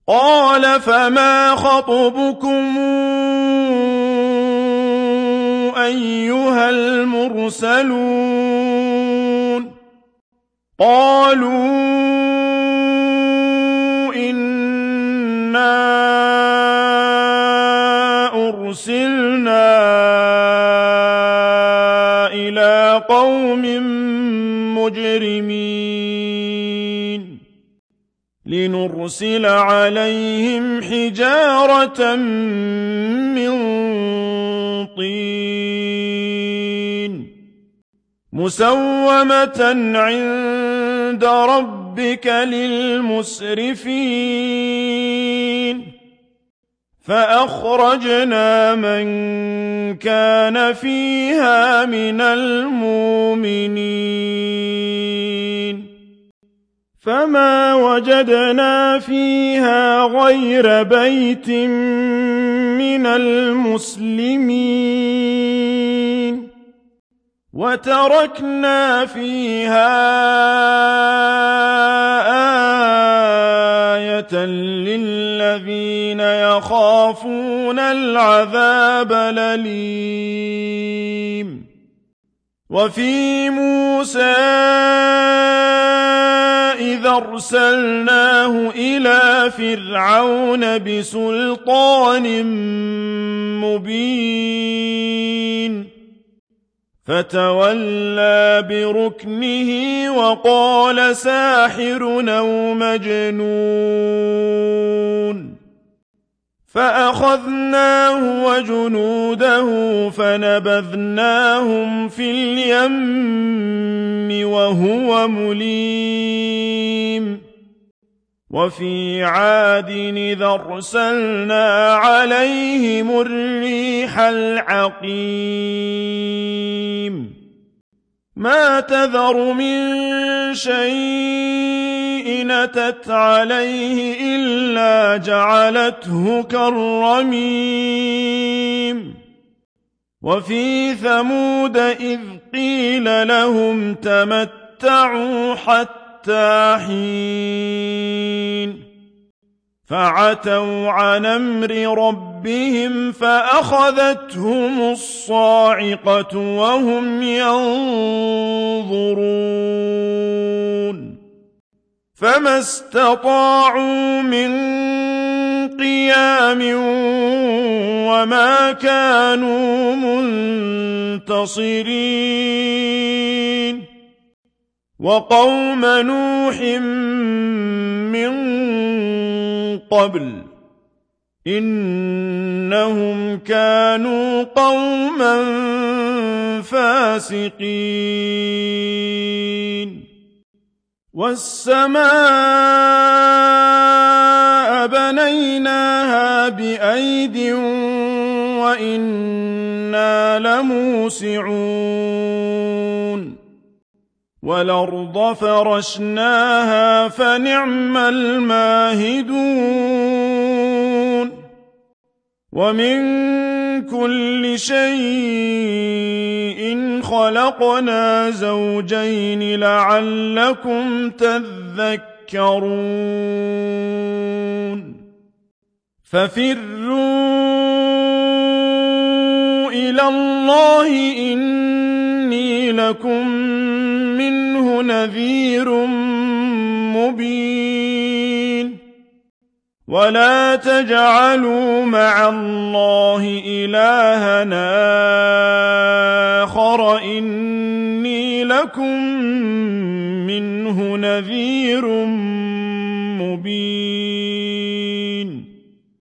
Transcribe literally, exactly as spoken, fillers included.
قال فما خطبكم أيها المرسلون قالوا إنا أرسلنا إلى قوم مجرمين لنرسل عليهم حجارة من طين مسومة عند ربك للمسرفين فأخرجنا من كان فيها من المؤمنين فما وجدنا فيها غير بيت من المسلمين وتركنا فيها آية للذين يخافون العذاب الأليم وفي موسى إذا أرسلناه إلى فرعون بسلطان مبين فتولى بركنه وقال ساحر أو مجنون فأخذناه وجنوده فنبذناهم في اليم وهو مليم وفي عاد إذا أرسلنا عليهم الريح العقيم ما تذر من شيء أتت عليه إلا جعلته كالرميم وفي ثمود إذ قيل لهم تمتعوا حتى حين فعتوا عن أمر ربهم فأخذتهم الصاعقة وهم ينظرون فما استطاعوا من قيام وما كانوا منتصرين وقوم نوح من قبل إنهم كانوا قوما فاسقين والسماء بنيناها بأيد وإنا لموسعون والأرض فرشناها فنعم الماهدون ومن كل شيء خلقنا زوجين لعلكم تذكرون ففروا إلى الله إني لكم منه نذير مبين ولا تجعلوا مع الله إلهنا آخر إني لكم منه نذير مبين